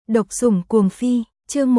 Độc sủng cuồng phi, chương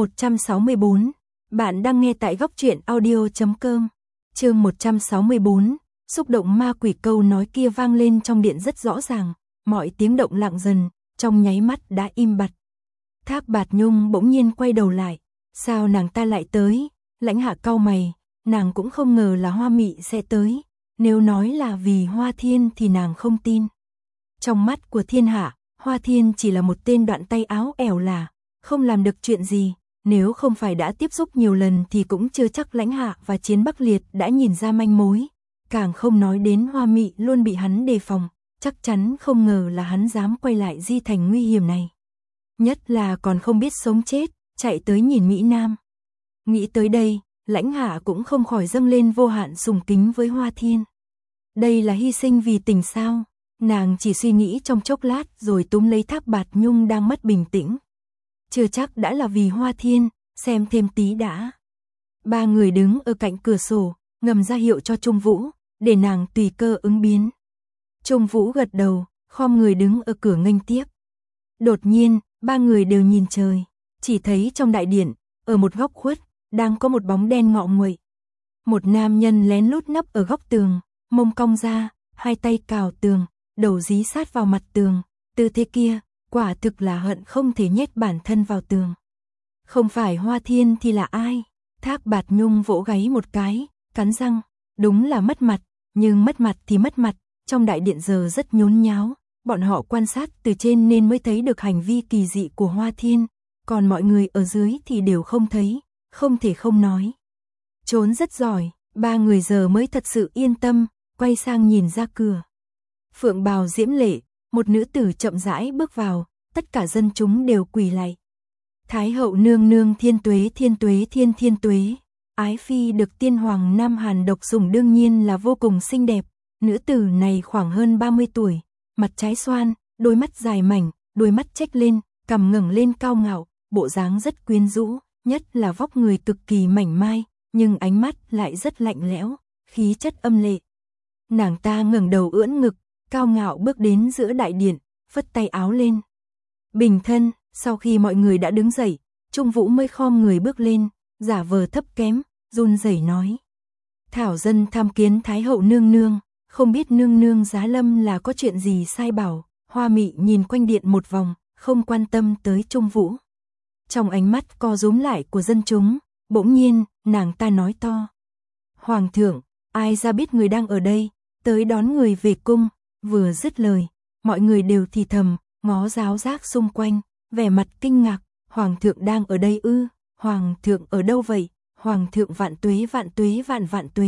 164. Bạn đang nghe tại góc truyện audio.com. Chương 164. Xúc động ma quỷ, câu nói kia vang lên trong điện rất rõ ràng, mọi tiếng động lặng dần, trong nháy mắt đã im bặt. Thác Bạt Nhung bỗng nhiên quay đầu lại, sao nàng ta lại tới? Lãnh Hạ cau mày, nàng cũng không ngờ là Hoa Mị sẽ tới, nếu nói là vì Hoa Thiên thì nàng không tin. Trong mắt của thiên hạ, Hoa Thiên chỉ là một tên đoạn tay áo ẻo lả, không làm được chuyện gì, nếu không phải đã tiếp xúc nhiều lần thì cũng chưa chắc Lãnh Hạ và Chiến Bắc Liệt đã nhìn ra manh mối, càng không nói đến Hoa Mị luôn bị hắn đề phòng, chắc chắn không ngờ là hắn dám quay lại Di Thành nguy hiểm này. Nhất là còn không biết sống chết, chạy tới nhìn Mỹ Nam. Nghĩ tới đây, Lãnh Hạ cũng không khỏi dâng lên vô hạn sùng kính với Hoa Thiên. Đây là hy sinh vì tình sao? Nàng chỉ suy nghĩ trong chốc lát rồi túm lấy Thác Bạt Nhung đang mất bình tĩnh. Chưa chắc đã là vì Hoa Thiên, xem thêm tí đã. Ba người đứng ở cạnh cửa sổ, ngầm ra hiệu cho Trung Vũ, để nàng tùy cơ ứng biến. Trung Vũ gật đầu, khom người đứng ở cửa nghênh tiếp. Đột nhiên, ba người đều nhìn trời, chỉ thấy trong đại điện, ở một góc khuất, đang có một bóng đen ngọ nguậy. Một nam nhân lén lút nấp ở góc tường, mông cong ra, hai tay cào tường, đầu dí sát vào mặt tường, tư thế kia, quả thực là hận không thể nhét bản thân vào tường. Không phải Hoa Thiên thì là ai? Thác Bạt Nhung vỗ gáy một cái, cắn răng, đúng là mất mặt, nhưng mất mặt thì mất mặt, trong đại điện giờ rất nhốn nháo, bọn họ quan sát từ trên nên mới thấy được hành vi kỳ dị của Hoa Thiên, còn mọi người ở dưới thì đều không thấy, không thể không nói. Trốn rất giỏi, ba người giờ mới thật sự yên tâm, quay sang nhìn ra cửa. Phượng bào diễm lệ, một nữ tử chậm rãi bước vào, tất cả dân chúng đều quỳ lạy. Thái hậu nương nương thiên tuế thiên tuế thiên tuế. Ái phi được tiên hoàng Nam Hàn độc sủng đương nhiên là vô cùng xinh đẹp. Nữ tử này khoảng hơn 30 tuổi, mặt trái xoan, đôi mắt dài mảnh, đôi mắt chếch lên, cằm ngẩng lên cao ngạo, bộ dáng rất quyến rũ, nhất là vóc người cực kỳ mảnh mai, nhưng ánh mắt lại rất lạnh lẽo, khí chất âm lệ. Nàng ta ngẩng đầu ưỡn ngực, cao ngạo bước đến giữa đại điện, phất tay áo lên. Bình thân, sau khi mọi người đã đứng dậy, Trung Vũ mới khom người bước lên, giả vờ thấp kém, run rẩy nói. Thảo dân tham kiến Thái hậu nương nương, không biết nương nương giá lâm là có chuyện gì sai bảo. Hoa Mị nhìn quanh điện một vòng, không quan tâm tới Trung Vũ. Trong ánh mắt co rúm lại của dân chúng, bỗng nhiên, nàng ta nói to. Hoàng thượng, ai ra biết người đang ở đây, tới đón người về cung. Vừa dứt lời, mọi người đều thì thầm, ngó giáo giác xung quanh, vẻ mặt kinh ngạc, Hoàng thượng đang ở đây ư? Hoàng thượng ở đâu vậy? Hoàng thượng vạn tuế vạn tuế.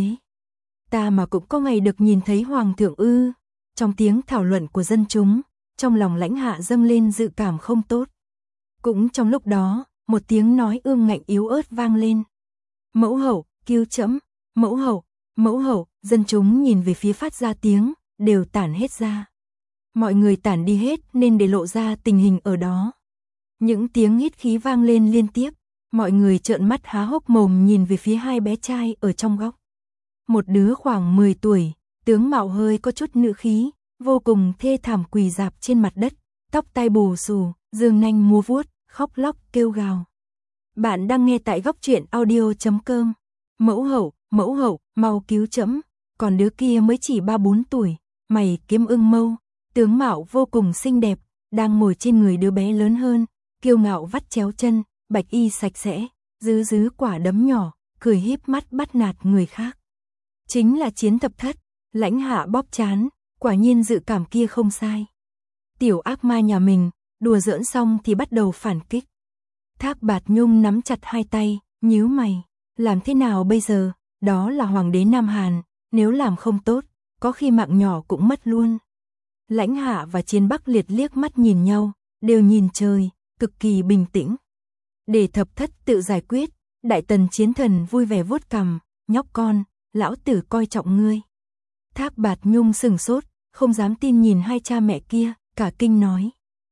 Ta mà cũng có ngày được nhìn thấy Hoàng thượng ư? Trong tiếng thảo luận của dân chúng, trong lòng Lãnh Hạ dâng lên dự cảm không tốt. Cũng trong lúc đó, một tiếng nói ương ngạnh yếu ớt vang lên. Mẫu hậu, cứu trẫm, mẫu hậu, dân chúng nhìn về phía phát ra tiếng, đều tản hết ra. Mọi người tản đi hết nên để lộ ra tình hình ở đó. Những tiếng hít khí vang lên liên tiếp, mọi người trợn mắt há hốc mồm nhìn về phía hai bé trai ở trong góc. Một đứa khoảng 10 tuổi, tướng mạo hơi có chút nữ khí, vô cùng thê thảm quỳ rạp trên mặt đất, tóc tai bù xù, giương nanh múa vuốt, khóc lóc kêu gào. Bạn đang nghe tại góc truyện audio.com. Mẫu hậu, mau cứu trẫm. Còn đứa kia mới chỉ 3-4 tuổi, mày kiếm ưng mâu, tướng mạo vô cùng xinh đẹp, đang ngồi trên người đứa bé lớn hơn, kiêu ngạo vắt chéo chân, bạch y sạch sẽ, dứ quả đấm nhỏ, cười híp mắt bắt nạt người khác. Chính là Chiến Thập Thất. Lãnh Hạ bóp trán, quả nhiên dự cảm kia không sai. Tiểu ác ma nhà mình, đùa giỡn xong thì bắt đầu phản kích. Thác Bạt Nhung nắm chặt hai tay, nhíu mày, làm thế nào bây giờ? Đó là hoàng đế Nam Hàn, nếu làm không tốt, có khi mạng nhỏ cũng mất luôn. Lãnh Hạ và Chiến Bắc Liệt liếc mắt nhìn nhau, đều nhìn trời, cực kỳ bình tĩnh. Để Thập Thất tự giải quyết, Đại Tần Chiến Thần vui vẻ vuốt cằm, nhóc con, lão tử coi trọng ngươi. Thác Bạt Nhung sừng sốt, không dám tin nhìn hai cha mẹ kia, cả kinh nói.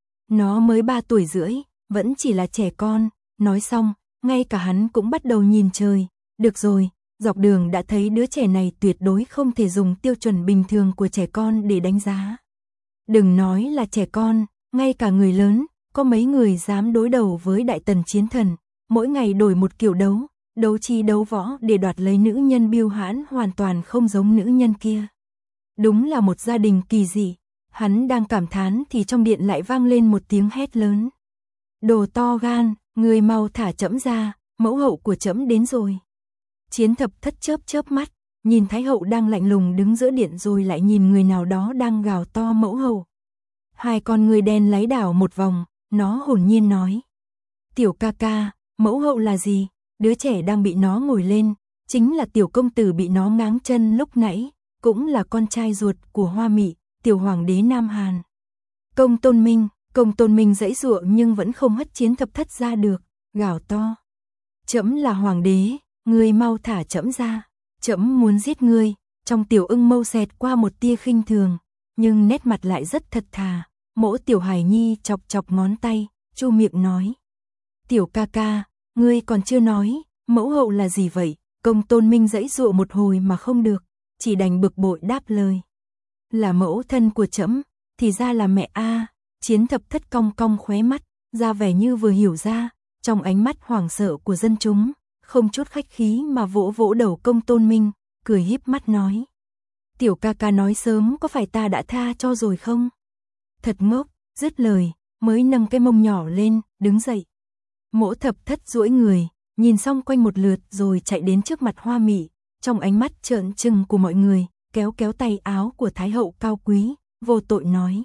Nó mới 3 tuổi rưỡi, vẫn chỉ là trẻ con. Nói xong, ngay cả hắn cũng bắt đầu nhìn trời. Được rồi, dọc đường đã thấy đứa trẻ này tuyệt đối không thể dùng tiêu chuẩn bình thường của trẻ con để đánh giá. Đừng nói là trẻ con, ngay cả người lớn, có mấy người dám đối đầu với đại tần chiến thần, mỗi ngày đổi một kiểu đấu, đấu chi đấu võ để đoạt lấy nữ nhân biêu hãn hoàn toàn không giống nữ nhân kia. Đúng là một gia đình kỳ dị. Hắn đang cảm thán thì trong điện lại vang lên một tiếng hét lớn. Đồ to gan, người mau thả trẫm ra, mẫu hậu của trẫm đến rồi. Chiến Thập Thất chớp chớp mắt, nhìn Thái hậu đang lạnh lùng đứng giữa điện rồi lại nhìn người nào đó đang gào to mẫu hậu. Hai con người đen láy đảo một vòng, nó hồn nhiên nói. Tiểu ca ca, mẫu hậu là gì? Đứa trẻ đang bị nó ngồi lên, chính là tiểu công tử bị nó ngáng chân lúc nãy, cũng là con trai ruột của Hoa Mị, tiểu hoàng đế Nam Hàn. Công Tôn Minh giãy giụa nhưng vẫn không hất Chiến Thập Thất ra được, gào to. Trẫm là hoàng đế, ngươi mau thả trẫm ra, trẫm muốn giết ngươi. Trong tiểu ưng mâu xẹt qua một tia khinh thường, nhưng nét mặt lại rất thật thà. Mỗ tiểu hài nhi chọc chọc ngón tay, chu miệng nói. Tiểu ca ca, ngươi còn chưa nói, mẫu hậu là gì vậy? Công Tôn Minh giãy giụa một hồi mà không được, chỉ đành bực bội đáp lời. Là mẫu thân của trẫm, thì ra là mẹ a. Chiến Thập Thất cong cong khóe mắt, ra vẻ như vừa hiểu ra, trong ánh mắt hoảng sợ của dân chúng, không chút khách khí mà vỗ vỗ đầu Công Tôn Minh, cười híp mắt nói. Tiểu ca ca nói sớm có phải ta đã tha cho rồi không? Thật ngốc, dứt lời, mới nâng cái mông nhỏ lên, đứng dậy. Mỗ Thập Thất duỗi người, nhìn xong quanh một lượt rồi chạy đến trước mặt Hoa Mị, trong ánh mắt trợn trừng của mọi người, kéo kéo tay áo của Thái hậu cao quý, vô tội nói.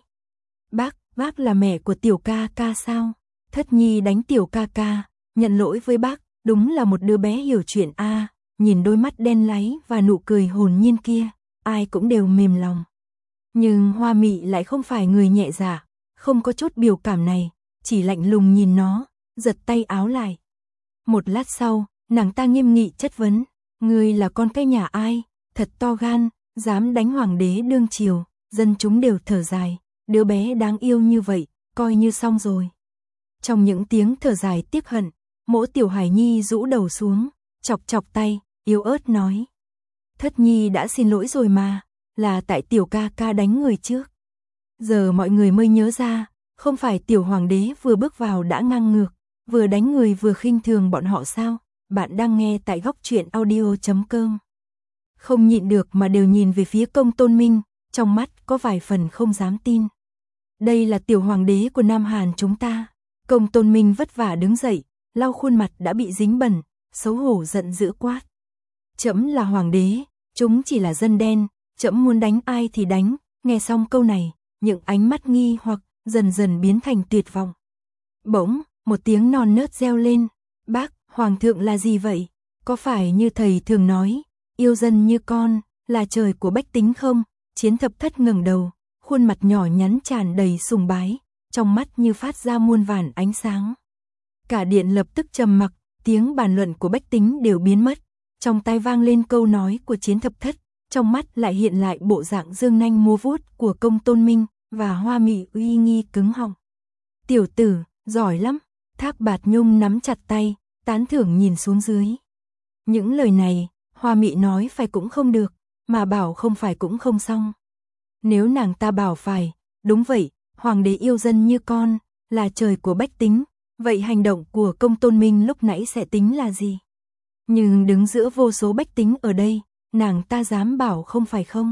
Bác là mẹ của tiểu ca ca sao? Thất nhi đánh tiểu ca ca, nhận lỗi với bác, đúng là một đứa bé hiểu chuyện a. Nhìn đôi mắt đen láy và nụ cười hồn nhiên kia, ai cũng đều mềm lòng. Nhưng Hoa Mị lại không phải người nhẹ dạ, không có chút biểu cảm này, chỉ lạnh lùng nhìn nó, giật tay áo lại. Một lát sau, nàng ta nghiêm nghị chất vấn, ngươi là con cái nhà ai, thật to gan, dám đánh hoàng đế đương triều. Dân chúng đều thở dài, đứa bé đáng yêu như vậy, coi như xong rồi. Trong những tiếng thở dài tiếc hận, mỗ tiểu hài nhi rũ đầu xuống, chọc chọc tay, yếu ớt nói. Thất nhi đã xin lỗi rồi mà, là tại tiểu ca ca đánh người trước. Giờ mọi người mới nhớ ra, không phải tiểu hoàng đế vừa bước vào đã ngang ngược, vừa đánh người vừa khinh thường bọn họ sao? Bạn đang nghe tại Góc Truyện Audio.com. Không nhịn được mà đều nhìn về phía Công Tôn Minh, trong mắt có vài phần không dám tin. Đây là tiểu hoàng đế của Nam Hàn chúng ta. Công Tôn Minh vất vả đứng dậy, lau khuôn mặt đã bị dính bẩn, xấu hổ giận dữ quát. Trẫm là hoàng đế, chúng chỉ là dân đen, trẫm muốn đánh ai thì đánh. Nghe xong câu này, những ánh mắt nghi hoặc dần dần biến thành tuyệt vọng. Bỗng, một tiếng non nớt reo lên. Bác, hoàng thượng là gì vậy? Có phải như thầy thường nói, yêu dân như con, là trời của bách tính không? Chiến Thập Thất ngẩng đầu, khuôn mặt nhỏ nhắn tràn đầy sùng bái, trong mắt như phát ra muôn vàn ánh sáng. Cả điện lập tức trầm mặc, tiếng bàn luận của bách tính đều biến mất. Trong tai vang lên câu nói của Chiến Thập Thất, trong mắt lại hiện lại bộ dạng dương nanh múa vuốt của Công Tôn Minh và Hoa Mị uy nghi cứng họng. Tiểu tử, giỏi lắm. Thác Bạt Nhung nắm chặt tay, tán thưởng nhìn xuống dưới. Những lời này, Hoa Mị nói phải cũng không được, mà bảo không phải cũng không xong. Nếu nàng ta bảo phải, đúng vậy, hoàng đế yêu dân như con, là trời của bách tính, vậy hành động của Công Tôn Minh lúc nãy sẽ tính là gì? Nhưng đứng giữa vô số bách tính ở đây, nàng ta dám bảo không phải không?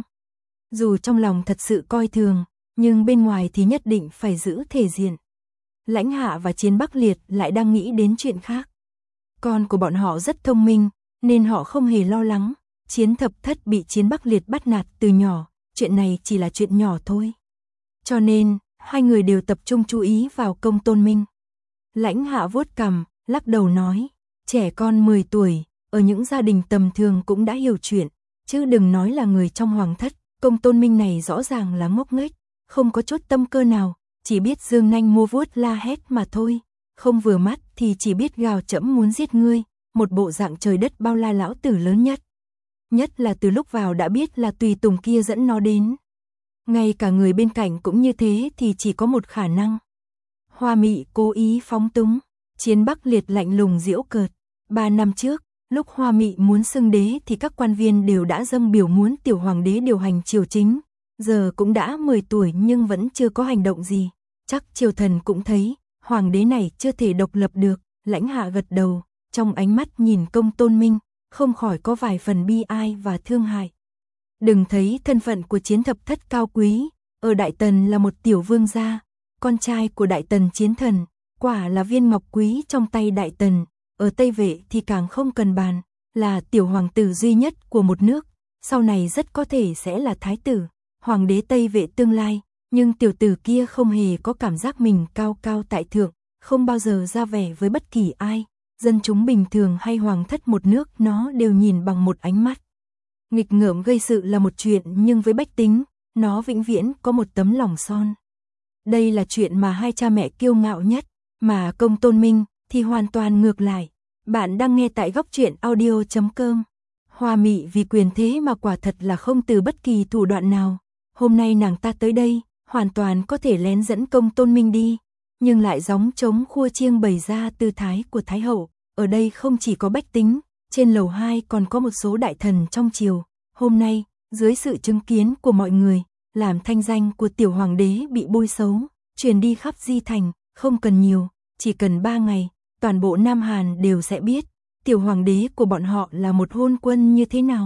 Dù trong lòng thật sự coi thường, nhưng bên ngoài thì nhất định phải giữ thể diện. Lãnh Hạ và Chiến Bắc Liệt lại đang nghĩ đến chuyện khác. Con của bọn họ rất thông minh, nên họ không hề lo lắng. Chiến Thập Thất bị Chiến Bắc Liệt bắt nạt từ nhỏ, chuyện này chỉ là chuyện nhỏ thôi. Cho nên, hai người đều tập trung chú ý vào Công Tôn Minh. Lãnh Hạ vuốt cằm, lắc đầu nói, trẻ con 10 tuổi, ở những gia đình tầm thường cũng đã hiểu chuyện, chứ đừng nói là người trong hoàng thất. Công Tôn Minh này rõ ràng là ngốc nghếch, không có chút tâm cơ nào, chỉ biết dương nanh múa vuốt la hét mà thôi, không vừa mắt thì chỉ biết gào trẫm muốn giết ngươi, một bộ dạng trời đất bao la lão tử lớn nhất. Nhất là từ lúc vào đã biết là tùy tùng kia dẫn nó đến. Ngay cả người bên cạnh cũng như thế thì chỉ có một khả năng. Hoa Mị cố ý phóng túng, Chiến Bắc Liệt lạnh lùng giễu cợt. 3 năm trước, lúc Hoa Mị muốn xưng đế thì các quan viên đều đã dâng biểu muốn tiểu hoàng đế điều hành triều chính. Giờ cũng đã 10 tuổi nhưng vẫn chưa có hành động gì. Chắc triều thần cũng thấy, Hoàng đế này chưa thể độc lập được, Lãnh Hạ gật đầu, trong ánh mắt nhìn Công Tôn Minh, không khỏi có vài phần bi ai và thương hại. Đừng thấy thân phận của Chiến Thập Thất cao quý, ở Đại Tần là một tiểu vương gia, con trai của Đại Tần Chiến Thần, quả là viên ngọc quý trong tay Đại Tần, ở Tây Vệ thì càng không cần bàn, là tiểu hoàng tử duy nhất của một nước, sau này rất có thể sẽ là thái tử, hoàng đế Tây Vệ tương lai, nhưng tiểu tử kia không hề có cảm giác mình cao cao tại thượng, không bao giờ ra vẻ với bất kỳ ai, dân chúng bình thường hay hoàng thất một nước nó đều nhìn bằng một ánh mắt. Nghịch ngợm gây sự là một chuyện nhưng với bách tính, nó vĩnh viễn có một tấm lòng son. Đây là chuyện mà hai cha mẹ kiêu ngạo nhất, mà Công Tôn Minh thì hoàn toàn ngược lại. Bạn đang nghe tại góc truyện audio.com. Hoa Mị vì quyền thế mà quả thật là không từ bất kỳ thủ đoạn nào. Hôm nay nàng ta tới đây, hoàn toàn có thể lén dẫn Công Tôn Minh đi, nhưng lại gióng trống khua chiêng bày ra tư thái của Thái Hậu. Ở đây không chỉ có bách tính, trên lầu 2 còn có một số đại thần trong triều. Hôm nay, dưới sự chứng kiến của mọi người, làm thanh danh của tiểu hoàng đế bị bôi xấu, truyền đi khắp Di Thành, không cần nhiều, chỉ cần 3 ngày, toàn bộ Nam Hàn đều sẽ biết, tiểu hoàng đế của bọn họ là một hôn quân như thế nào.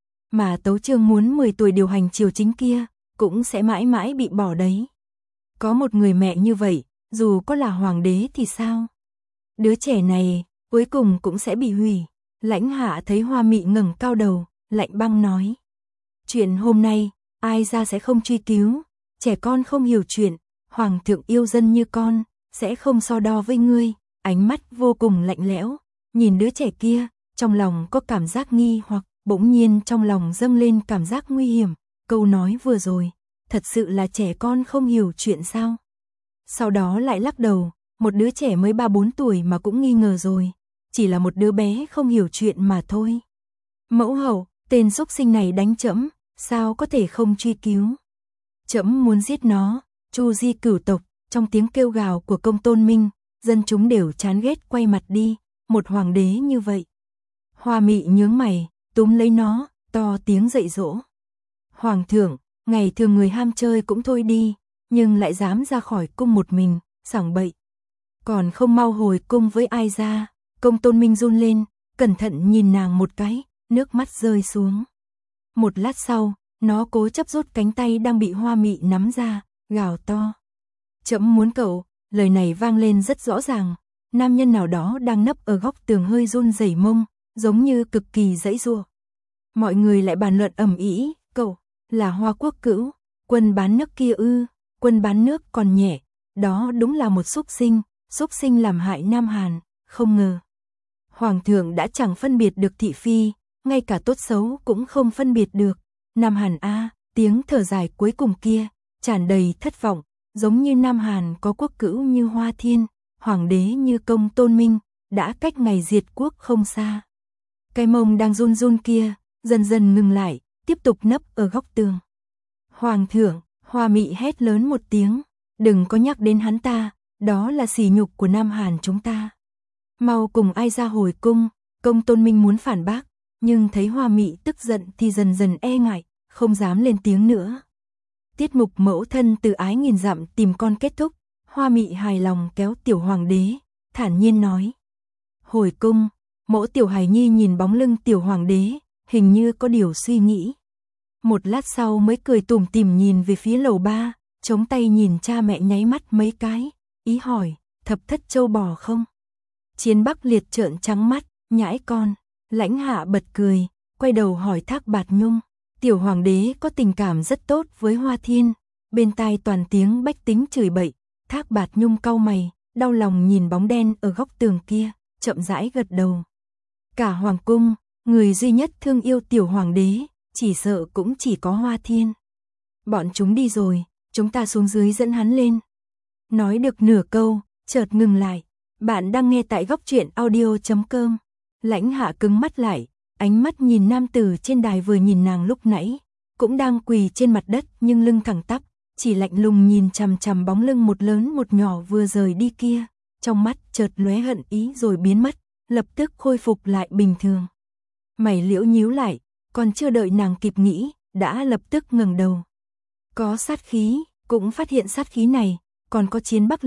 Mà Tấu Chương muốn 10 tuổi điều hành triều chính kia, cũng sẽ mãi mãi bị bỏ đấy. Có một người mẹ như vậy, dù có là hoàng đế thì sao? Đứa trẻ này, cuối cùng cũng sẽ bị hủy. Lãnh Hạ thấy Hoa Mị ngẩng cao đầu, lạnh băng nói. Chuyện hôm nay, ai ra sẽ không truy cứu, trẻ con không hiểu chuyện, hoàng thượng yêu dân như con, sẽ không so đo với ngươi, ánh mắt vô cùng lạnh lẽo, nhìn đứa trẻ kia, trong lòng có cảm giác nghi hoặc, bỗng nhiên trong lòng dâng lên cảm giác nguy hiểm, câu nói vừa rồi, thật sự là trẻ con không hiểu chuyện sao? Sau đó lại lắc đầu, một đứa trẻ mới 3-4 tuổi mà cũng nghi ngờ rồi, chỉ là một đứa bé không hiểu chuyện mà thôi. Mẫu hậu, tên xúc sinh này đánh trẫm, sao có thể không truy cứu? Trẫm muốn giết nó. Chu Di cửu tộc, trong tiếng kêu gào của Công Tôn Minh, dân chúng đều chán ghét quay mặt đi, một hoàng đế như vậy. Hoa Mị nhướng mày, túm lấy nó, to tiếng dạy dỗ. Hoàng thượng, ngày thường người ham chơi cũng thôi đi, nhưng lại dám ra khỏi cung một mình, sảng bậy. Còn không mau hồi cung với ai ra? Công Tôn Minh run lên, cẩn thận nhìn nàng một cái, nước mắt rơi xuống. Một lát sau, nó cố chấp rút cánh tay đang bị Hoa Mị nắm ra, gào to. Trẫm muốn cậu, lời này vang lên rất rõ ràng, nam nhân nào đó đang nấp ở góc tường hơi run rẩy mông, giống như cực kỳ giãy giụa. Mọi người lại bàn luận ầm ĩ, cậu, là Hoa Quốc Cữu, quân bán nước kia ư? Quân bán nước còn nhẹ, đó đúng là một xúc sinh làm hại Nam Hàn, không ngờ. Hoàng thượng đã chẳng phân biệt được thị phi, ngay cả tốt xấu cũng không phân biệt được. Nam Hàn a, tiếng thở dài cuối cùng kia, tràn đầy thất vọng, giống như Nam Hàn có quốc cữu như Hoa Thiên, hoàng đế như Công Tôn Minh, đã cách ngày diệt quốc không xa. Cái mông đang run run kia, dần dần ngừng lại, tiếp tục nấp ở góc tường. Hoàng thượng, Hoa Mị hét lớn một tiếng, đừng có nhắc đến hắn ta, đó là sỉ nhục của Nam Hàn chúng ta. Mau cùng ai ra hồi cung. Công Tôn Minh muốn phản bác, nhưng thấy Hoa Mị tức giận thì dần dần e ngại, không dám lên tiếng nữa. Tiết mục mẫu thân từ ái nghìn dặm tìm con kết thúc, Hoa Mị hài lòng kéo tiểu hoàng đế, thản nhiên nói. Hồi cung, Mẫu tiểu hài nhi nhìn bóng lưng tiểu hoàng đế, hình như có điều suy nghĩ. Một lát sau mới cười tủm tỉm nhìn về phía lầu 3, chống tay nhìn cha mẹ nháy mắt mấy cái, ý hỏi, thập thất châu bò không? Chiến Bắc Liệt trợn trắng mắt, nhãi con. Lãnh Hạ bật cười, quay đầu hỏi Thác Bạt Nhung. Tiểu hoàng đế có tình cảm rất tốt với Hoa Thiên, bên tai toàn tiếng bách tính chửi bậy. Thác Bạt Nhung cau mày, đau lòng nhìn bóng đen ở góc tường kia, chậm rãi gật đầu. Cả hoàng cung, người duy nhất thương yêu tiểu hoàng đế, chỉ sợ cũng chỉ có Hoa Thiên. Bọn chúng đi rồi, chúng ta xuống dưới dẫn hắn lên. Nói được nửa câu, chợt ngừng lại. Bạn đang nghe tại góc truyện audio.com. Lãnh Hạ cứng mắt lại, ánh mắt nhìn nam tử trên đài vừa nhìn nàng lúc nãy, cũng đang quỳ trên mặt đất nhưng lưng thẳng tắp, chỉ lạnh lùng nhìn chằm chằm bóng lưng một lớn một nhỏ vừa rời đi kia, trong mắt chợt lóe hận ý rồi biến mất, lập tức khôi phục lại bình thường. Mày liễu nhíu lại, còn chưa đợi nàng kịp nghĩ, đã lập tức ngẩng đầu. Có sát khí, cũng phát hiện sát khí này, còn có Chiến Bắc Liệt,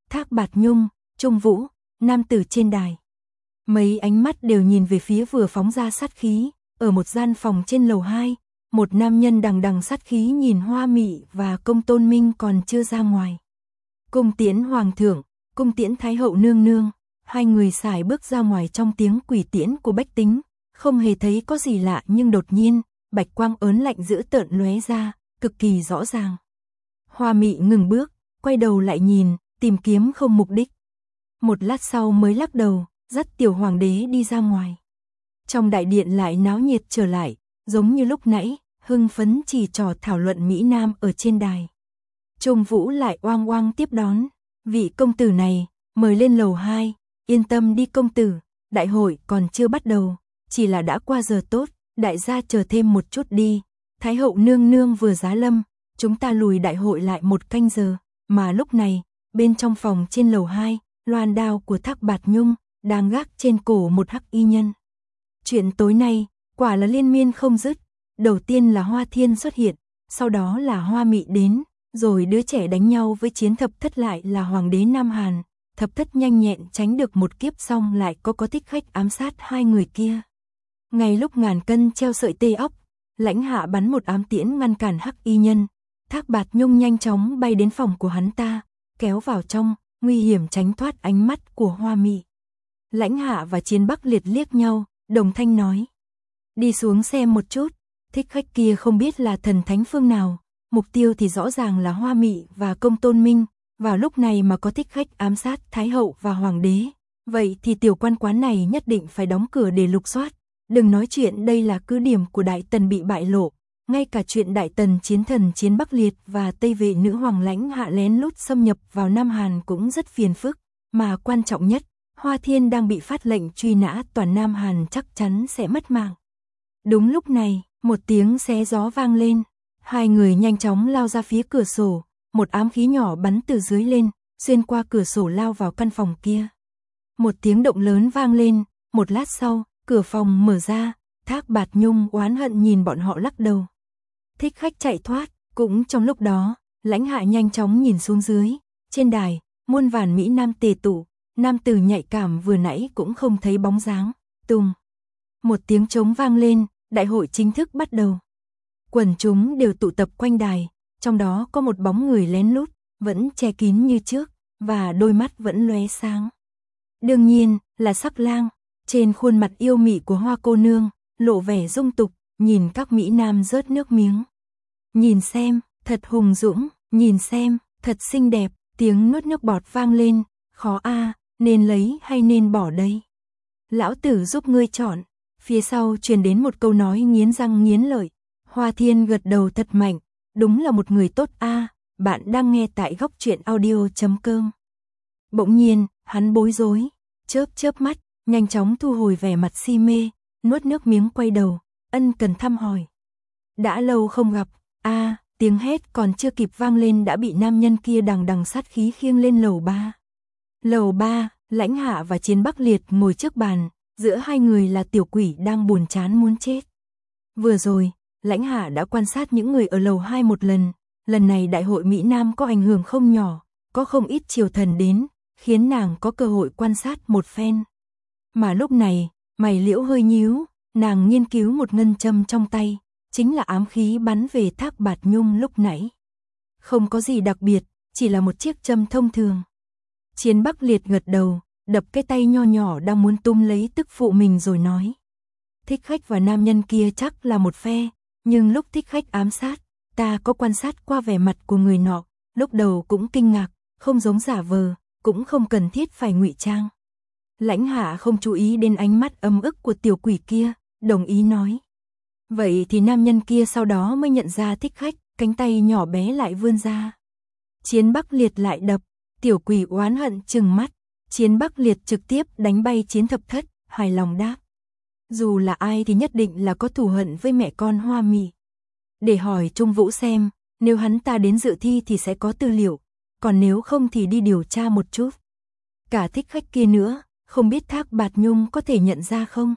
Thác Bạt Nhung, Trung Vũ, nam tử trên đài. Mấy ánh mắt đều nhìn về phía vừa phóng ra sát khí, ở một gian phòng trên lầu 2, một nam nhân đằng đằng sát khí nhìn Hoa Mị và Công Tôn Minh còn chưa ra ngoài. Cung tiễn hoàng thượng, cung tiễn thái hậu nương nương, hai người sải bước ra ngoài trong tiếng quỷ tiễn của bách tính, không hề thấy có gì lạ nhưng đột nhiên, bạch quang ớn lạnh dữ tợn lóe ra, cực kỳ rõ ràng. Hoa Mị ngừng bước, quay đầu lại nhìn, tìm kiếm không mục đích. Một lát sau mới lắc đầu, dắt tiểu hoàng đế đi ra ngoài. Trong đại điện lại náo nhiệt trở lại, giống như lúc nãy, hưng phấn chỉ trò thảo luận Mỹ Nam ở trên đài. Trung Vũ lại oang oang tiếp đón, vị công tử này, mời lên lầu 2, yên tâm đi công tử, đại hội còn chưa bắt đầu, chỉ là đã qua giờ tốt, đại gia chờ thêm một chút đi, thái hậu nương nương vừa giá lâm, chúng ta lùi đại hội lại một canh giờ, mà lúc này, bên trong phòng trên lầu 2, loan đao của Thác Bạt Nhung, đang gác trên cổ một hắc y nhân. Chuyện tối nay, quả là liên miên không dứt, đầu tiên là Hoa Thiên xuất hiện, sau đó là Hoa Mị đến, rồi đứa trẻ đánh nhau với Chiến Thập Thất lại là Hoàng đế Nam Hàn, Thập Thất nhanh nhẹn tránh được một kiếp xong lại có thích khách ám sát hai người kia. Ngay lúc ngàn cân treo sợi tê óc, Lãnh Hạ bắn một ám tiễn ngăn cản hắc y nhân, Thác Bạt Nhung nhanh chóng bay đến phòng của hắn ta, kéo vào trong, nguy hiểm tránh thoát ánh mắt của Hoa Mị. Lãnh Hạ và Chiến Bắc Liệt liếc nhau, đồng thanh nói: đi xuống xem một chút, thích khách kia không biết là thần thánh phương nào, mục tiêu thì rõ ràng là Hoa Mị và Công Tôn Minh, vào lúc này mà có thích khách ám sát Thái hậu và Hoàng đế, vậy thì tiểu quan quán này nhất định phải đóng cửa để lục soát, đừng nói chuyện đây là cứ điểm của Đại Tần bị bại lộ, ngay cả chuyện Đại Tần chiến thần Chiến Bắc Liệt và Tây Vệ nữ hoàng Lãnh Hạ lén lút xâm nhập vào Nam Hàn cũng rất phiền phức, mà quan trọng nhất, Hoa Thiên đang bị phát lệnh truy nã, toàn Nam Hàn chắc chắn sẽ mất mạng. Đúng lúc này, một tiếng xé gió vang lên, hai người nhanh chóng lao ra phía cửa sổ, một ám khí nhỏ bắn từ dưới lên, xuyên qua cửa sổ lao vào căn phòng kia. Một tiếng động lớn vang lên, một lát sau, cửa phòng mở ra, Thác Bạt Nhung oán hận nhìn bọn họ lắc đầu. Thích khách chạy thoát, cũng trong lúc đó, Lãnh Hạ nhanh chóng nhìn xuống dưới, trên đài, muôn vàn Mỹ Nam tề tụ, nam tử nhạy cảm vừa nãy cũng không thấy bóng dáng, tùng. Một tiếng trống vang lên, đại hội chính thức bắt đầu. Quần chúng đều tụ tập quanh đài, trong đó có một bóng người lén lút, vẫn che kín như trước, và đôi mắt vẫn lóe sáng. Đương nhiên, là Sắc Lang, trên khuôn mặt yêu mị của Hoa cô nương, lộ vẻ dung tục, nhìn các Mỹ Nam rớt nước miếng. Nhìn xem, thật hùng dũng, nhìn xem, thật xinh đẹp, tiếng nuốt nước bọt vang lên, khó a, nên lấy hay nên bỏ đây? Lão tử giúp ngươi chọn. Phía sau truyền đến một câu nói nghiến răng nghiến lợi. Hoa Thiên gật đầu thật mạnh, đúng là một người tốt a, bạn đang nghe tại Góc Truyện Audio.com. Bỗng nhiên, hắn bối rối, chớp mắt, nhanh chóng thu hồi vẻ mặt si mê, nuốt nước miếng quay đầu, ân cần thăm hỏi. Đã lâu không gặp, tiếng hét còn chưa kịp vang lên đã bị nam nhân kia đằng đằng sát khí khiêng lên lầu 3. Lầu 3, Lãnh Hạ và Chiến Bắc Liệt ngồi trước bàn, giữa hai người là tiểu quỷ đang buồn chán muốn chết. Vừa rồi, Lãnh Hạ đã quan sát những người ở lầu 2 một lần này đại hội Mỹ Nam có ảnh hưởng không nhỏ, có không ít triều thần đến, khiến nàng có cơ hội quan sát một phen. Mà lúc này, mày liễu hơi nhíu, nàng nghiên cứu một ngân châm trong tay, chính là ám khí bắn về Thác Bạt Nhung lúc nãy. Không có gì đặc biệt, chỉ là một chiếc châm thông thường. Chiến Bắc Liệt gật đầu, đập cái tay nho nhỏ đang muốn túm lấy tức phụ mình rồi nói. Thích khách và nam nhân kia chắc là một phe, nhưng lúc thích khách ám sát, ta có quan sát qua vẻ mặt của người nọ, lúc đầu cũng kinh ngạc, không giống giả vờ, cũng không cần thiết phải ngụy trang. Lãnh Hạ không chú ý đến ánh mắt âm ức của tiểu quỷ kia, đồng ý nói. Vậy thì nam nhân kia sau đó mới nhận ra thích khách, cánh tay nhỏ bé lại vươn ra. Chiến Bắc Liệt lại đập, tiểu quỷ oán hận trừng mắt, Chiến Bắc Liệt trực tiếp đánh bay Chiến Thập Thất, hài lòng đáp. Dù là ai thì nhất định là có thù hận với mẹ con Hoa Mị. Để hỏi Trung Vũ xem, nếu hắn ta đến dự thi thì sẽ có tư liệu, còn nếu không thì đi điều tra một chút. Cả thích khách kia nữa, không biết Thác Bạt Nhung có thể nhận ra không?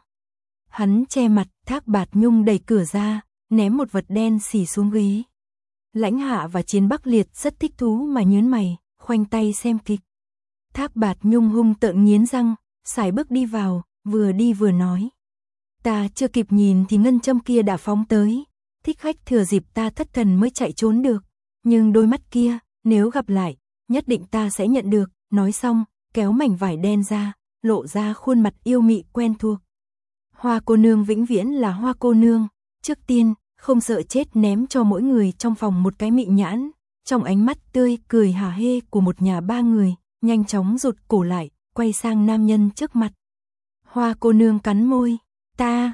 Hắn che mặt, Thác Bạt Nhung đẩy cửa ra, ném một vật đen xì xuống ghế. Lãnh Hạ và Chiến Bắc Liệt rất thích thú mà nhớn mày, khoanh tay xem kịch. Thác Bạt Nhung hung tợn nghiến răng, sải bước đi vào, vừa đi vừa nói. Ta chưa kịp nhìn thì ngân châm kia đã phóng tới, thích khách thừa dịp ta thất thần mới chạy trốn được, nhưng đôi mắt kia, nếu gặp lại, nhất định ta sẽ nhận được, nói xong, kéo mảnh vải đen ra, lộ ra khuôn mặt yêu mị quen thuộc. Hoa cô nương vĩnh viễn là Hoa cô nương, trước tiên, không sợ chết ném cho mỗi người trong phòng một cái mị nhãn, trong ánh mắt tươi cười hả hê của một nhà ba người, nhanh chóng rụt cổ lại, quay sang nam nhân trước mặt. Hoa cô nương cắn môi, ta,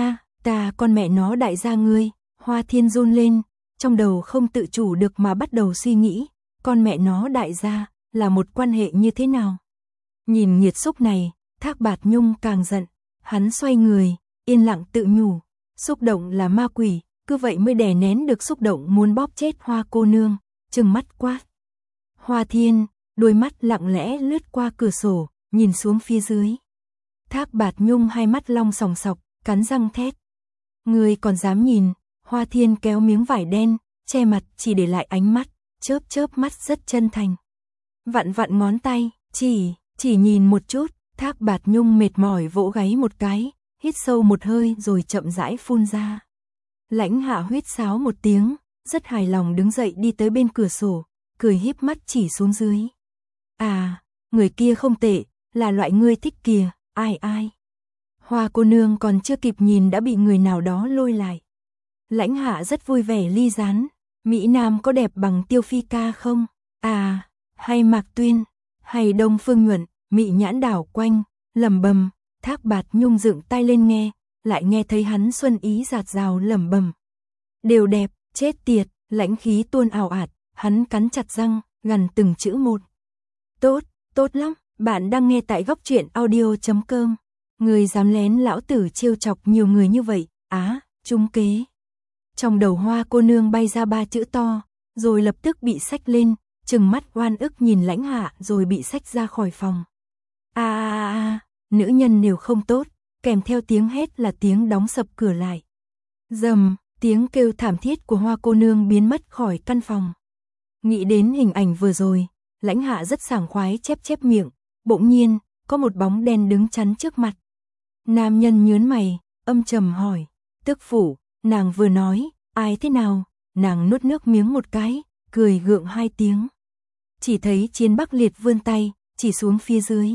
con mẹ nó đại gia ngươi, Hoa Thiên run lên, trong đầu không tự chủ được mà bắt đầu suy nghĩ, con mẹ nó đại gia, là một quan hệ như thế nào? Nhìn nghiệt xúc này, Thác Bạt Nhung càng giận, hắn xoay người, yên lặng tự nhủ, xúc động là ma quỷ, cứ vậy mới đè nén được xúc động muốn bóp chết Hoa cô nương, trừng mắt quát. Hoa Thiên, đôi mắt lặng lẽ lướt qua cửa sổ, nhìn xuống phía dưới. Thác Bạt Nhung hai mắt long sòng sọc, cắn răng thét. Ngươi còn dám nhìn? Hoa Thiên kéo miếng vải đen, che mặt chỉ để lại ánh mắt, chớp mắt rất chân thành. Vặn ngón tay, chỉ nhìn một chút, Thác Bạt Nhung mệt mỏi vỗ gáy một cái, hít sâu một hơi rồi chậm rãi phun ra. Lãnh Hạ huýt sáo một tiếng, rất hài lòng đứng dậy đi tới bên cửa sổ, cười híp mắt chỉ xuống dưới. À, người kia không tệ, là loại ngươi thích kìa, ai. Hoa cô nương còn chưa kịp nhìn đã bị người nào đó lôi lại. Lãnh Hạ rất vui vẻ ly gián, Mỹ Nam có đẹp bằng Tiêu Phi ca không? À, hay Mạc Tuyên, hay Đông Phương Nhuận, mị nhãn đảo quanh, lẩm bẩm. Thác Bạt Nhung dựng tai lên nghe, lại nghe thấy hắn xuân ý dạt dào lẩm bẩm. Đều đẹp, chết tiệt, lãnh khí tuôn ào ạt, hắn cắn chặt răng, gằn từng chữ một. Tốt lắm, bạn đang nghe tại Góc Truyện Audio.com. Người dám lén lão tử trêu chọc nhiều người như vậy, trúng kế. Trong đầu Hoa cô nương bay ra ba chữ to, rồi lập tức bị xách lên, trừng mắt oan ức nhìn Lãnh Hạ rồi bị xách ra khỏi phòng. Nữ nhân đều không tốt, kèm theo tiếng hét là tiếng đóng sập cửa lại. Rầm, tiếng kêu thảm thiết của Hoa cô nương biến mất khỏi căn phòng. Nghĩ đến hình ảnh vừa rồi, Lãnh Hạ rất sảng khoái chép miệng, bỗng nhiên, có một bóng đen đứng chắn trước mặt. Nam nhân nhướng mày, âm trầm hỏi, tước phủ, nàng vừa nói, ai thế nào? Nàng nuốt nước miếng một cái, cười gượng hai tiếng. Chỉ thấy Chiến Bắc Liệt vươn tay, chỉ xuống phía dưới.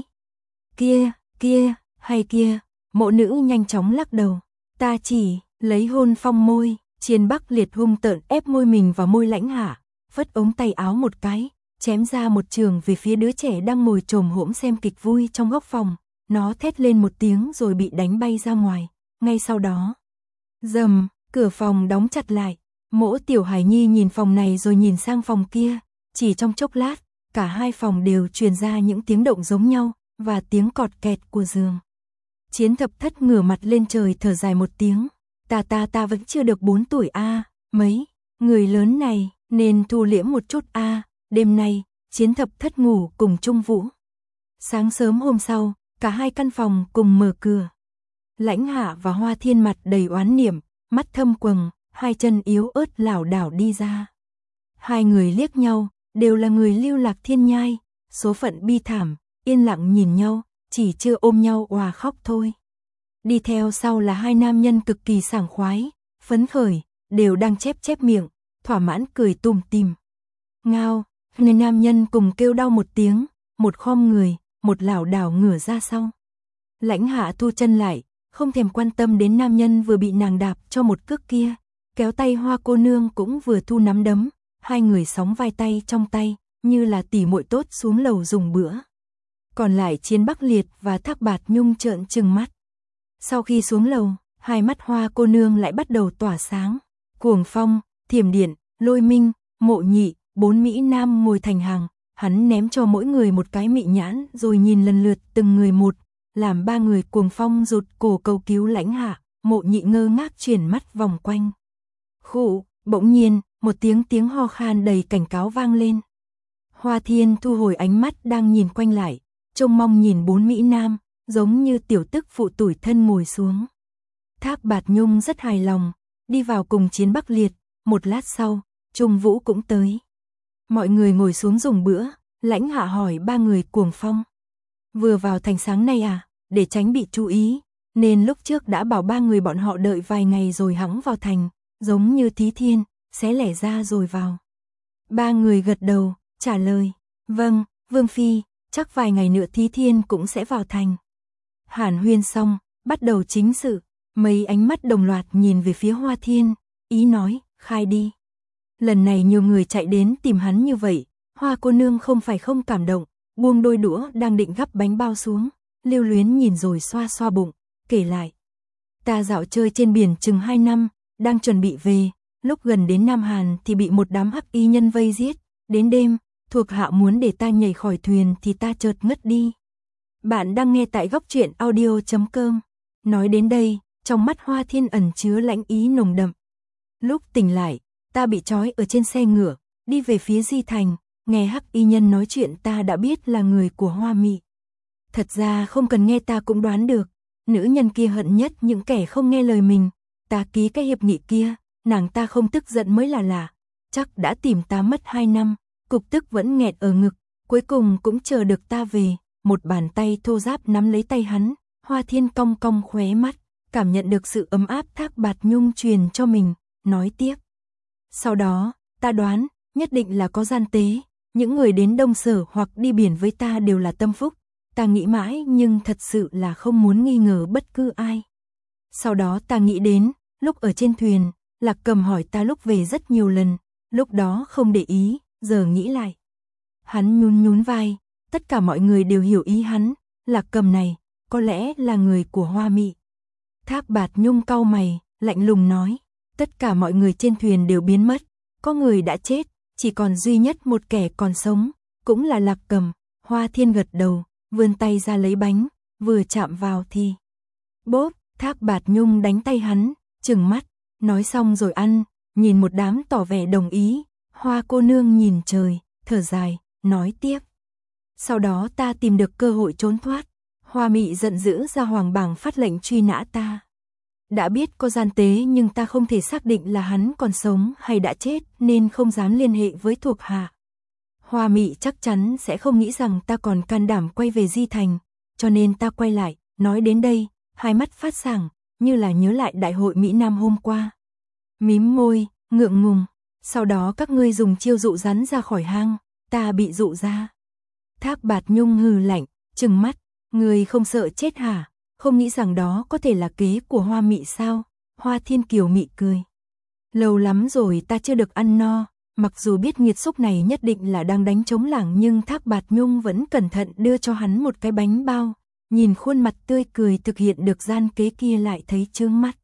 Kia, mộ nữ nhanh chóng lắc đầu. Ta chỉ, lấy hôn phong môi, Chiến Bắc Liệt hung tợn ép môi mình vào môi Lãnh Hạ, phất ống tay áo một cái, chém ra một trường về phía đứa trẻ đang ngồi chồm hổm xem kịch vui trong góc phòng. Nó thét lên một tiếng rồi bị đánh bay ra ngoài. Ngay sau đó, rầm, cửa phòng đóng chặt lại. Mỗ Tiểu Hải Nhi nhìn phòng này rồi nhìn sang phòng kia. Chỉ trong chốc lát, cả hai phòng đều truyền ra những tiếng động giống nhau và tiếng cọt kẹt của giường. Chiến Thập Thất ngửa mặt lên trời thở dài một tiếng. Ta vẫn chưa được 4 tuổi mấy người lớn này nên thu liễm một chút Đêm nay, Chiến Thập Thất ngủ cùng Trung Vũ. Sáng sớm hôm sau, cả hai căn phòng cùng mở cửa. Lãnh Hạ và Hoa Thiên mặt đầy oán niệm, mắt thâm quầng, hai chân yếu ớt lảo đảo đi ra. Hai người liếc nhau, đều là người lưu lạc thiên nhai, số phận bi thảm, yên lặng nhìn nhau, chỉ chưa ôm nhau òa khóc thôi. Đi theo sau là hai nam nhân cực kỳ sảng khoái, phấn khởi, đều đang chép miệng, thỏa mãn cười tủm tỉm. Ngao, nên nam nhân cùng kêu đau một tiếng, một khom người, một lảo đảo ngửa ra sau. Lãnh Hạ thu chân lại, không thèm quan tâm đến nam nhân vừa bị nàng đạp cho một cước kia, kéo tay Hoa cô nương cũng vừa thu nắm đấm, hai người sóng vai tay trong tay, như là tỉ muội tốt xuống lầu dùng bữa. Còn lại Chiến Bắc Liệt và Thác Bạt Nhung trợn trừng mắt. Sau khi xuống lầu, hai mắt Hoa cô nương lại bắt đầu tỏa sáng. Cuồng Phong, Thiểm Điện, Lôi Minh, Mộ Nhị, 4 mỹ nam ngồi thành hàng, hắn ném cho mỗi người một cái mị nhãn rồi nhìn lần lượt từng người một, làm ba người Cuồng Phong rụt cổ cầu cứu Lãnh Hạ, Mộ Nhị ngơ ngác chuyển mắt vòng quanh. Khụ, bỗng nhiên, một tiếng ho khan đầy cảnh cáo vang lên. Hoa Thiên thu hồi ánh mắt đang nhìn quanh lại, trông mong nhìn 4 mỹ nam, giống như tiểu tức phụ tủi thân ngồi xuống. Thác Bạt Nhung rất hài lòng, đi vào cùng Chiến Bắc Liệt, một lát sau, Trung Vũ cũng tới. Mọi người ngồi xuống dùng bữa, Lãnh Hạ hỏi ba người Cuồng Phong. Vừa vào thành sáng nay à, để tránh bị chú ý, nên lúc trước đã bảo ba người bọn họ đợi vài ngày rồi hẵng vào thành, giống như Thí Thiên, xé lẻ ra rồi vào. Ba người gật đầu, trả lời, vâng, Vương Phi, chắc vài ngày nữa Thí Thiên cũng sẽ vào thành. Hàn huyên xong, bắt đầu chính sự, mấy ánh mắt đồng loạt nhìn về phía Hoa Thiên, ý nói, khai đi. Lần này nhiều người chạy đến tìm hắn như vậy, Hoa cô nương không phải không cảm động, buông đôi đũa đang định gắp bánh bao xuống, lưu luyến nhìn rồi xoa xoa bụng, kể lại. Ta dạo chơi trên biển chừng 2 năm, đang chuẩn bị về, lúc gần đến Nam Hàn thì bị một đám hắc y nhân vây giết, đến đêm, thuộc hạ muốn để ta nhảy khỏi thuyền thì ta chợt ngất đi. Bạn đang nghe tại góc truyện audio.com. Nói đến đây, trong mắt Hoa Thiên ẩn chứa lãnh ý nồng đậm. Lúc tỉnh lại, ta bị trói ở trên xe ngựa, đi về phía Di Thành, nghe hắc y nhân nói chuyện ta đã biết là người của Hoa Mị. Thật ra không cần nghe ta cũng đoán được, nữ nhân kia hận nhất những kẻ không nghe lời mình, ta ký cái hiệp nghị kia, nàng ta không tức giận mới là lạ, chắc đã tìm ta mất 2 năm, cục tức vẫn nghẹt ở ngực, cuối cùng cũng chờ được ta về, một bàn tay thô ráp nắm lấy tay hắn, Hoa Thiên cong cong khóe mắt, cảm nhận được sự ấm áp Thác Bạt Nhung truyền cho mình, nói tiếp. Sau đó, ta đoán, nhất định là có gian tế, những người đến Đông Sở hoặc đi biển với ta đều là tâm phúc, ta nghĩ mãi nhưng thật sự là không muốn nghi ngờ bất cứ ai. Sau đó ta nghĩ đến, lúc ở trên thuyền, Lạc Cầm hỏi ta lúc về rất nhiều lần, lúc đó không để ý, giờ nghĩ lại. Hắn nhún nhún vai, tất cả mọi người đều hiểu ý hắn, Lạc Cầm này, có lẽ là người của Hoa Mị. Thác Bạt Nhung cau mày, lạnh lùng nói, tất cả mọi người trên thuyền đều biến mất, có người đã chết, chỉ còn duy nhất một kẻ còn sống, cũng là Lạc Cầm. Hoa Thiên gật đầu, vươn tay ra lấy bánh, vừa chạm vào thì bốp, Thác Bạt Nhung đánh tay hắn, trừng mắt, nói xong rồi ăn, nhìn một đám tỏ vẻ đồng ý, Hoa cô nương nhìn trời, thở dài, nói tiếp. Sau đó ta tìm được cơ hội trốn thoát, Hoa Mị giận dữ ra hoàng bảng phát lệnh truy nã ta. Đã biết có gian tế nhưng ta không thể xác định là hắn còn sống hay đã chết nên không dám liên hệ với thuộc hạ. Hoa Mị chắc chắn sẽ không nghĩ rằng ta còn can đảm quay về Di Thành, cho nên ta quay lại, nói đến đây, hai mắt phát sáng, như là nhớ lại đại hội Mỹ Nam hôm qua. Mím môi, ngượng ngùng, sau đó các ngươi dùng chiêu dụ rắn ra khỏi hang, ta bị dụ ra. Thác Bạt Nhung hừ lạnh, trừng mắt, ngươi không sợ chết hả? Không nghĩ rằng đó có thể là kế của Hoa Mị sao? Hoa Thiên kiều mị cười. Lâu lắm rồi ta chưa được ăn no, mặc dù biết nghiệt xúc này nhất định là đang đánh trống lảng nhưng Thác Bạt Nhung vẫn cẩn thận đưa cho hắn một cái bánh bao, nhìn khuôn mặt tươi cười thực hiện được gian kế kia lại thấy chướng mắt.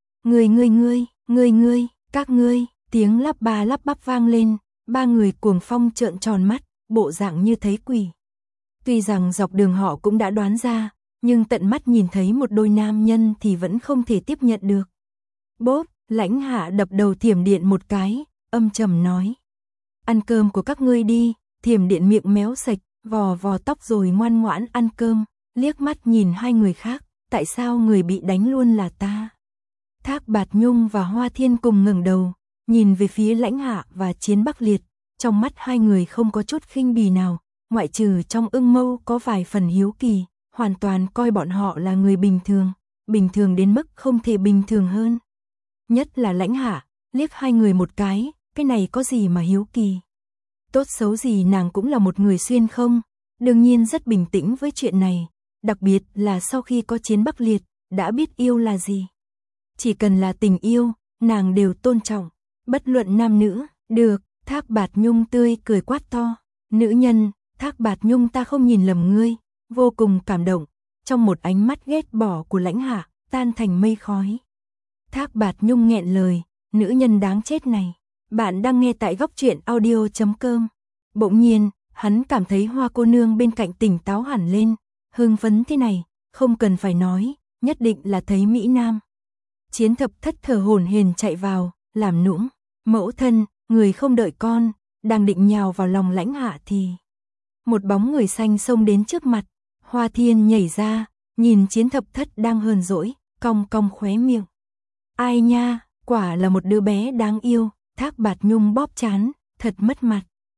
Ngươi, các ngươi, tiếng lắp ba lắp bắp vang lên, ba người Cuồng Phong trợn tròn mắt, bộ dạng như thấy quỷ. Tuy rằng dọc đường họ cũng đã đoán ra, nhưng tận mắt nhìn thấy một đôi nam nhân thì vẫn không thể tiếp nhận được. Bốp, Lãnh Hạ đập đầu Thiểm Điện một cái, âm trầm nói. Ăn cơm của các ngươi đi, Thiểm Điện miệng méo sạch, vò vò tóc rồi ngoan ngoãn ăn cơm, liếc mắt nhìn hai người khác, tại sao người bị đánh luôn là ta? Thác Bạt Nhung và Hoa Thiên cùng ngẩng đầu, nhìn về phía Lãnh Hạ và Chiến Bắc Liệt, trong mắt hai người không có chút khinh bỉ nào, ngoại trừ trong ưng mâu có vài phần hiếu kỳ, hoàn toàn coi bọn họ là người bình thường đến mức không thể bình thường hơn. Nhất là Lãnh Hạ, liếc hai người một cái này có gì mà hiếu kỳ. Tốt xấu gì nàng cũng là một người xuyên không, đương nhiên rất bình tĩnh với chuyện này, đặc biệt là sau khi có Chiến Bắc Liệt, đã biết yêu là gì. Chỉ cần là tình yêu, nàng đều tôn trọng, bất luận nam nữ, được, Thác Bạt Nhung tươi cười quát to, nữ nhân, Thác Bạt Nhung ta không nhìn lầm ngươi, vô cùng cảm động, trong một ánh mắt ghét bỏ của Lãnh Hạ, tan thành mây khói. Thác Bạt Nhung nghẹn lời, nữ nhân đáng chết này. Bạn đang nghe tại góc truyện audio.com. Bỗng nhiên, hắn cảm thấy Hoa cô nương bên cạnh tỉnh táo hẳn lên, hưng phấn thế này, không cần phải nói, nhất định là thấy Mỹ Nam. Chiến Thập Thất thở hổn hển chạy vào, làm nũng, mẫu thân, người không đợi con, đang định nhào vào lòng Lãnh Hạ thì một bóng người xanh xông đến trước mặt, Hoa Thiên nhảy ra, nhìn Chiến Thập Thất đang hờn dỗi, cong cong khóe miệng. Ai nha, quả là một đứa bé đáng yêu, Thác Bạt Nhung bóp trán, thật mất mặt.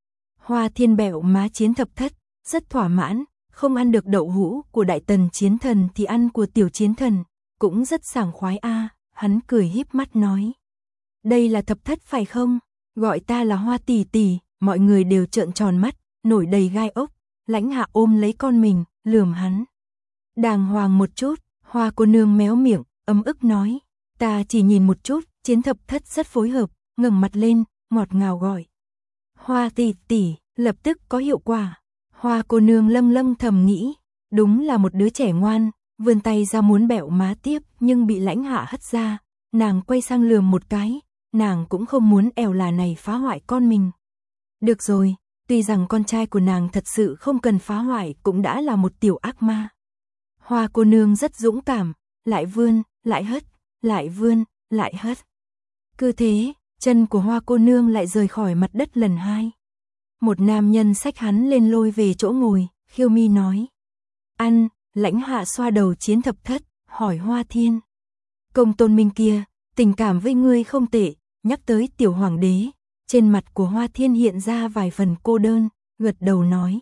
Hoa Thiên bẹo má Chiến Thập Thất, rất thỏa mãn, không ăn được đậu hũ của Đại Tần Chiến Thần thì ăn của Tiểu Chiến Thần, cũng rất sảng khoái a. Hắn cười híp mắt nói. Đây là Thập Thất phải không? Gọi ta là Hoa tỷ tỷ. Mọi người đều trợn tròn mắt, nổi đầy gai ốc. Lãnh Hạ ôm lấy con mình, lườm hắn. Đàng hoàng một chút, Hoa cô nương méo miệng, ấm ức nói. Ta chỉ nhìn một chút, Chiến Thập Thất rất phối hợp, ngẩng mặt lên, ngọt ngào gọi. Hoa tỷ tỷ, lập tức có hiệu quả. Hoa cô nương lâm thầm nghĩ, đúng là một đứa trẻ ngoan, vươn tay ra muốn bẹo má tiếp nhưng bị Lãnh Hạ hất ra, nàng quay sang lườm một cái, nàng cũng không muốn ẻo là này phá hoại con mình. Được rồi, tuy rằng con trai của nàng thật sự không cần phá hoại cũng đã là một tiểu ác ma. Hoa cô nương rất dũng cảm, lại vươn, lại hất, lại vươn, lại hất. Cứ thế, chân của Hoa cô nương lại rời khỏi mặt đất lần hai. Một nam nhân xách hắn lên lôi về chỗ ngồi, Khiêu Mi nói. Ăn, Lãnh Hạ xoa đầu Chiến Thập Thất, hỏi Hoa Thiên. Công tôn minh kia, tình cảm với ngươi không tệ, nhắc tới tiểu hoàng đế. Trên mặt của Hoa Thiên hiện ra vài phần cô đơn, gật đầu nói.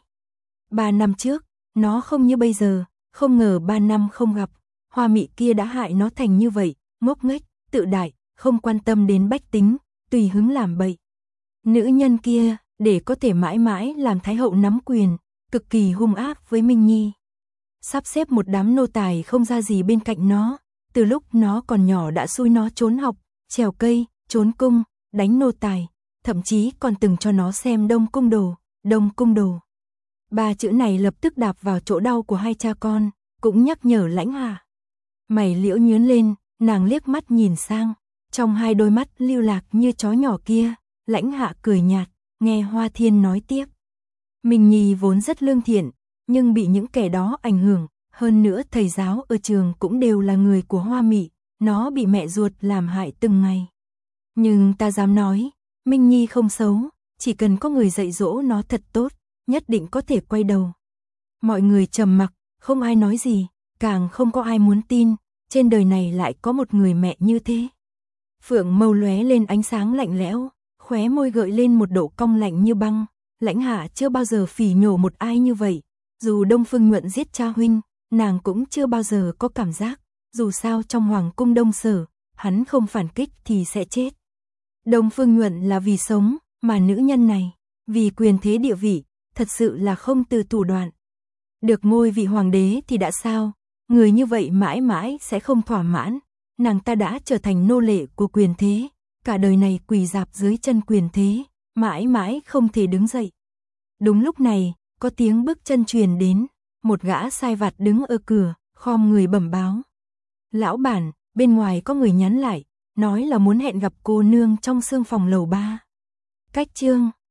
3 năm trước, nó không như bây giờ, không ngờ 3 năm không gặp, Hoa Mị kia đã hại nó thành như vậy, ngốc nghếch, tự đại, không quan tâm đến bách tính, tùy hứng làm bậy. Nữ nhân kia, để có thể mãi mãi làm thái hậu nắm quyền, cực kỳ hung ác với Minh Nhi. Sắp xếp một đám nô tài không ra gì bên cạnh nó, từ lúc nó còn nhỏ đã xui nó trốn học, trèo cây, trốn cung, đánh nô tài, thậm chí còn từng cho nó xem Đông Cung Đồ, Đông Cung Đồ. 3 chữ này lập tức đạp vào chỗ đau của hai cha con, cũng nhắc nhở Lãnh Hạ. Mày liễu nhướng lên, nàng liếc mắt nhìn sang, trong hai đôi mắt lưu lạc như chó nhỏ kia, Lãnh Hạ cười nhạt, nghe Hoa Thiên nói tiếp. Minh Nhi vốn rất lương thiện, nhưng bị những kẻ đó ảnh hưởng, hơn nữa thầy giáo ở trường cũng đều là người của Hoa Mị, nó bị mẹ ruột làm hại từng ngày. Nhưng ta dám nói, Minh Nhi không xấu, chỉ cần có người dạy dỗ nó thật tốt, nhất định có thể quay đầu. Mọi người trầm mặc, không ai nói gì, càng không có ai muốn tin, trên đời này lại có một người mẹ như thế. Phượng mâu lóe lên ánh sáng lạnh lẽo, khóe môi gợi lên một độ cong lạnh như băng. Lãnh Hạ chưa bao giờ phỉ nhổ một ai như vậy, dù Đông Phương Nhuận giết cha huynh, nàng cũng chưa bao giờ có cảm giác, dù sao trong Hoàng cung Đông Sở, hắn không phản kích thì sẽ chết. Đông Phương Nhuận là vì sống, mà nữ nhân này, vì quyền thế địa vị, thật sự là không từ thủ đoạn. Được ngôi vị hoàng đế thì đã sao, người như vậy mãi mãi sẽ không thỏa mãn, nàng ta đã trở thành nô lệ của quyền thế, cả đời này quỳ rạp dưới chân quyền thế, mãi mãi không thể đứng dậy. Đúng lúc này, có tiếng bước chân truyền đến, một gã sai vặt đứng ở cửa, khom người bẩm báo. Lão bản, bên ngoài có người nhắn lại, nói là muốn hẹn gặp cô nương trong sương phòng lầu 3. Cách chương